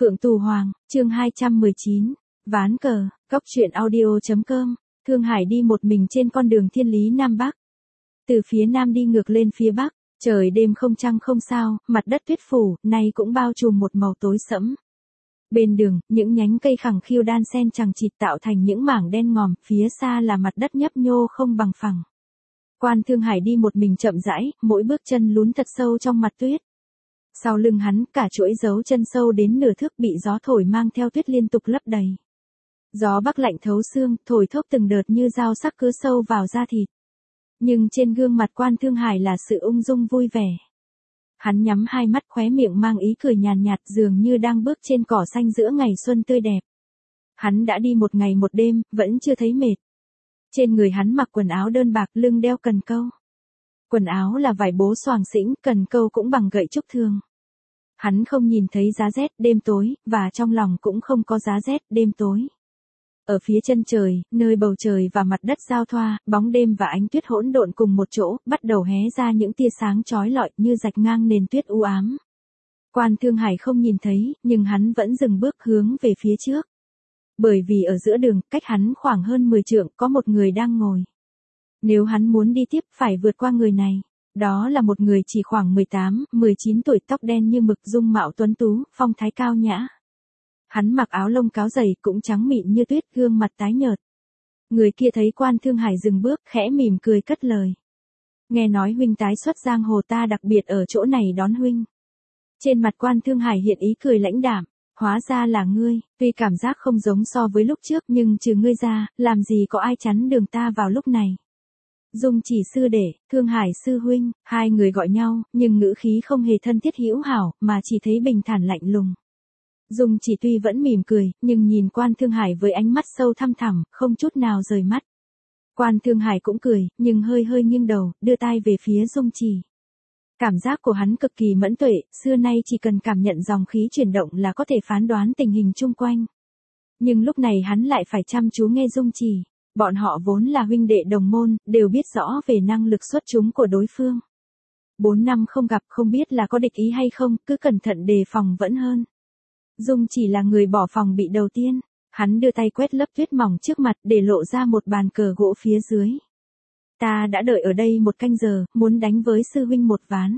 Phượng Tù Hoàng, chương 219, ván cờ, góc truyện audio.com, Thương Hải đi một mình trên con đường thiên lý Nam Bắc. Từ phía Nam đi ngược lên phía Bắc, trời đêm không trăng không sao, mặt đất tuyết phủ, nay cũng bao trùm một màu tối sẫm. Bên đường, những nhánh cây khẳng khiu đan xen chằng chịt tạo thành những mảng đen ngòm, phía xa là mặt đất nhấp nhô không bằng phẳng. Quan Thương Hải đi một mình chậm rãi, mỗi bước chân lún thật sâu trong mặt tuyết. Sau lưng hắn, cả chuỗi dấu chân sâu đến nửa thước bị gió thổi mang theo tuyết liên tục lấp đầy. Gió bắc lạnh thấu xương, thổi thốc từng đợt như dao sắc cứa sâu vào da thịt. Nhưng trên gương mặt Quan Thương Hải là sự ung dung vui vẻ. Hắn nhắm hai mắt, khóe miệng mang ý cười nhàn nhạt, dường như đang bước trên cỏ xanh giữa ngày xuân tươi đẹp. Hắn đã đi một ngày một đêm, vẫn chưa thấy mệt. Trên người hắn mặc quần áo đơn bạc, lưng đeo cần câu. Quần áo là vải bố xoàng xĩnh, cần câu cũng bằng gậy trúc thường. Hắn không nhìn thấy giá rét đêm tối, và trong lòng cũng không có giá rét đêm tối. Ở phía chân trời, nơi bầu trời và mặt đất giao thoa, bóng đêm và ánh tuyết hỗn độn cùng một chỗ, bắt đầu hé ra những tia sáng chói lọi như rạch ngang nền tuyết u ám. Quan Thương Hải không nhìn thấy, nhưng hắn vẫn dừng bước hướng về phía trước. Bởi vì ở giữa đường, cách hắn khoảng hơn 10 trượng, có một người đang ngồi. Nếu hắn muốn đi tiếp, phải vượt qua người này. Đó là một người chỉ khoảng 18, 19 tuổi, tóc đen như mực, dung mạo tuấn tú, phong thái cao nhã. Hắn mặc áo lông cáo dày, cũng trắng mịn như tuyết, gương mặt tái nhợt. Người kia thấy Quan Thương Hải dừng bước, khẽ mỉm cười cất lời. Nghe nói huynh tái xuất giang hồ, ta đặc biệt ở chỗ này đón huynh. Trên mặt Quan Thương Hải hiện ý cười lãnh đạm. Hóa ra là ngươi, tuy cảm giác không giống so với lúc trước, nhưng trừ ngươi ra, làm gì có ai chắn đường ta vào lúc này. Dung Chỉ sư đệ, Thương Hải sư huynh, hai người gọi nhau, nhưng ngữ khí không hề thân thiết hữu hảo, mà chỉ thấy bình thản lạnh lùng. Dung Chỉ tuy vẫn mỉm cười, nhưng nhìn Quan Thương Hải với ánh mắt sâu thăm thẳm, không chút nào rời mắt. Quan Thương Hải cũng cười, nhưng hơi hơi nghiêng đầu, đưa tay về phía Dung Chỉ. Cảm giác của hắn cực kỳ mẫn tuệ, xưa nay chỉ cần cảm nhận dòng khí chuyển động là có thể phán đoán tình hình chung quanh. Nhưng lúc này hắn lại phải chăm chú nghe Dung Chỉ. Bọn họ vốn là huynh đệ đồng môn, đều biết rõ về năng lực xuất chúng của đối phương. 4 năm không gặp, không biết là có địch ý hay không, cứ cẩn thận đề phòng vẫn hơn. Dung Chỉ là người bỏ phòng bị đầu tiên. Hắn đưa tay quét lớp tuyết mỏng trước mặt để lộ ra một bàn cờ gỗ phía dưới. Ta đã đợi ở đây một canh giờ, muốn đánh với sư huynh một ván.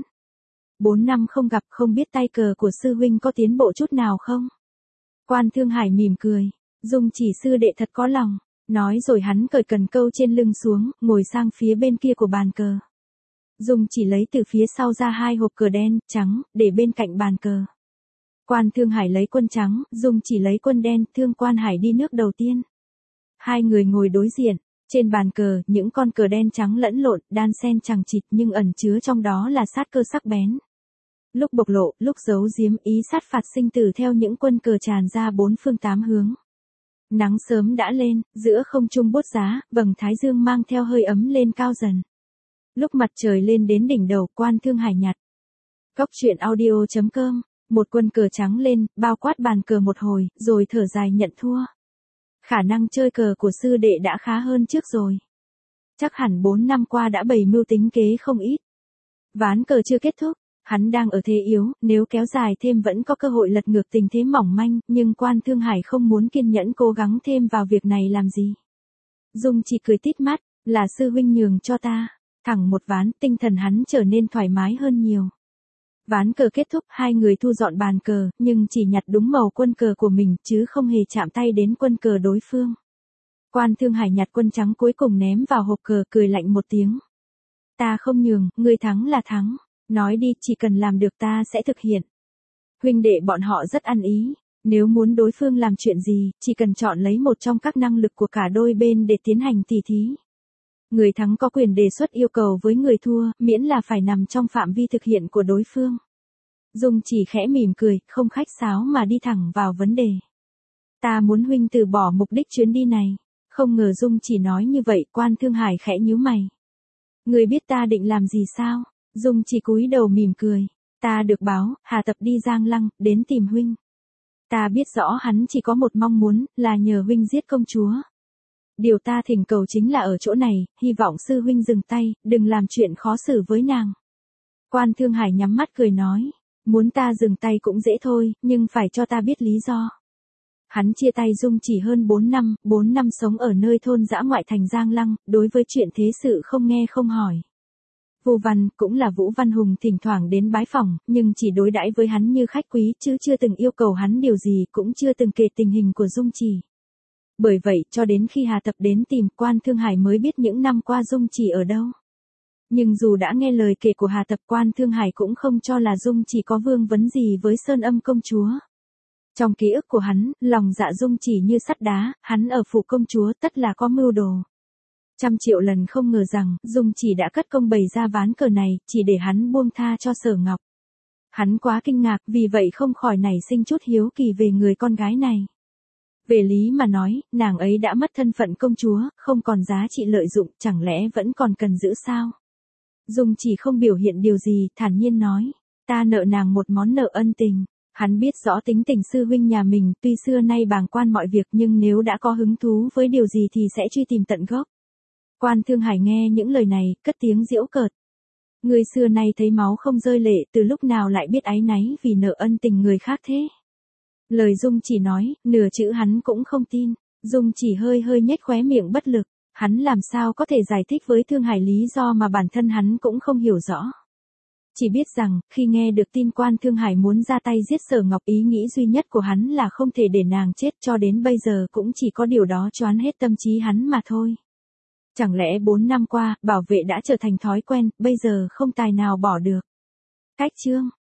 4 năm không gặp, không biết tay cờ của sư huynh có tiến bộ chút nào không? Quan Thương Hải mỉm cười. Dung Chỉ sư đệ thật có lòng. Nói rồi hắn cởi cần câu trên lưng xuống, ngồi sang phía bên kia của bàn cờ. Dung Chỉ lấy từ phía sau ra 2 hộp cờ đen, trắng, để bên cạnh bàn cờ. Quan Thương Hải lấy quân trắng, Dung Chỉ lấy quân đen, Thương Quan Hải đi nước đầu tiên. Hai người ngồi đối diện. Trên bàn cờ, những con cờ đen trắng lẫn lộn, đan xen chằng chịt, nhưng ẩn chứa trong đó là sát cơ sắc bén. Lúc bộc lộ, lúc giấu giếm, ý sát phạt sinh tử theo những quân cờ tràn ra 4 phương 8 hướng. Nắng sớm đã lên, giữa không trung bốt giá, vầng thái dương mang theo hơi ấm lên cao dần. Lúc mặt trời lên đến đỉnh đầu, Quan Thương Hải nhặt. Góc truyện audio.com, một quân cờ trắng lên, bao quát bàn cờ một hồi, rồi thở dài nhận thua. Khả năng chơi cờ của sư đệ đã khá hơn trước rồi. Chắc hẳn 4 năm qua đã bày mưu tính kế không ít. Ván cờ chưa kết thúc, hắn đang ở thế yếu, nếu kéo dài thêm vẫn có cơ hội lật ngược tình thế mỏng manh, nhưng Quan Thương Hải không muốn kiên nhẫn cố gắng thêm vào việc này làm gì. Dung Chỉ cười tít mắt, là sư huynh nhường cho ta. Thẳng một ván, tinh thần hắn trở nên thoải mái hơn nhiều. Ván cờ kết thúc, hai người thu dọn bàn cờ, nhưng chỉ nhặt đúng màu quân cờ của mình, chứ không hề chạm tay đến quân cờ đối phương. Quan Thương Hải nhặt quân trắng cuối cùng ném vào hộp cờ, cười lạnh một tiếng. Ta không nhường, người thắng là thắng. Nói đi, chỉ cần làm được ta sẽ thực hiện. Huynh đệ bọn họ rất ăn ý. Nếu muốn đối phương làm chuyện gì, chỉ cần chọn lấy một trong các năng lực của cả đôi bên để tiến hành tỉ thí. Người thắng có quyền đề xuất yêu cầu với người thua, miễn là phải nằm trong phạm vi thực hiện của đối phương. Dung Chỉ khẽ mỉm cười, không khách sáo mà đi thẳng vào vấn đề. Ta muốn huynh từ bỏ mục đích chuyến đi này. Không ngờ Dung Chỉ nói như vậy, Quan Thương Hải khẽ nhíu mày. Người biết ta định làm gì sao? Dung Chỉ cúi đầu mỉm cười. Ta được báo, Hà Tập đi Giang Lăng, đến tìm huynh. Ta biết rõ hắn chỉ có một mong muốn, là nhờ huynh giết công chúa. Điều ta thỉnh cầu chính là ở chỗ này, hy vọng sư huynh dừng tay, đừng làm chuyện khó xử với nàng. Quan Thương Hải nhắm mắt cười nói. Muốn ta dừng tay cũng dễ thôi, nhưng phải cho ta biết lý do. Hắn chia tay Dung Chỉ hơn 4 năm sống ở nơi thôn dã ngoại thành Giang Lăng, đối với chuyện thế sự không nghe không hỏi. Vu Văn, cũng là Vũ Văn Hùng thỉnh thoảng đến bái phỏng, nhưng chỉ đối đãi với hắn như khách quý chứ chưa từng yêu cầu hắn điều gì, cũng chưa từng kể tình hình của Dung Chỉ. Bởi vậy, cho đến khi Hà Tập đến tìm Quan Thương Hải mới biết những năm qua Dung Chỉ ở đâu. Nhưng dù đã nghe lời kể của Hà Tập, Quan Thương Hải cũng không cho là Dung Chỉ có vương vấn gì với Sơn Âm công chúa. Trong ký ức của hắn, lòng dạ Dung Chỉ như sắt đá, hắn ở phủ công chúa tất là có mưu đồ. Trăm triệu lần không ngờ rằng, Dung Chỉ đã cất công bày ra ván cờ này, chỉ để hắn buông tha cho Sở Ngọc. Hắn quá kinh ngạc, vì vậy không khỏi nảy sinh chút hiếu kỳ về người con gái này. Về lý mà nói, nàng ấy đã mất thân phận công chúa, không còn giá trị lợi dụng, chẳng lẽ vẫn còn cần giữ sao? Dung Chỉ không biểu hiện điều gì, thản nhiên nói, ta nợ nàng một món nợ ân tình. Hắn biết rõ tính tình sư huynh nhà mình, tuy xưa nay bàng quan mọi việc nhưng nếu đã có hứng thú với điều gì thì sẽ truy tìm tận gốc. Quan Thương Hải nghe những lời này, cất tiếng giễu cợt. Người xưa nay thấy máu không rơi lệ, từ lúc nào lại biết áy náy vì nợ ân tình người khác thế? Lời Dung Chỉ nói, nửa chữ hắn cũng không tin. Dung Chỉ hơi nhếch khóe miệng bất lực. Hắn làm sao có thể giải thích với Thương Hải lý do mà bản thân hắn cũng không hiểu rõ. Chỉ biết rằng, khi nghe được tin Quan Thương Hải muốn ra tay giết Sở Ngọc, ý nghĩ duy nhất của hắn là không thể để nàng chết, cho đến bây giờ cũng chỉ có điều đó choán hết tâm trí hắn mà thôi. Chẳng lẽ 4 năm qua, bảo vệ đã trở thành thói quen, bây giờ không tài nào bỏ được. Cách chương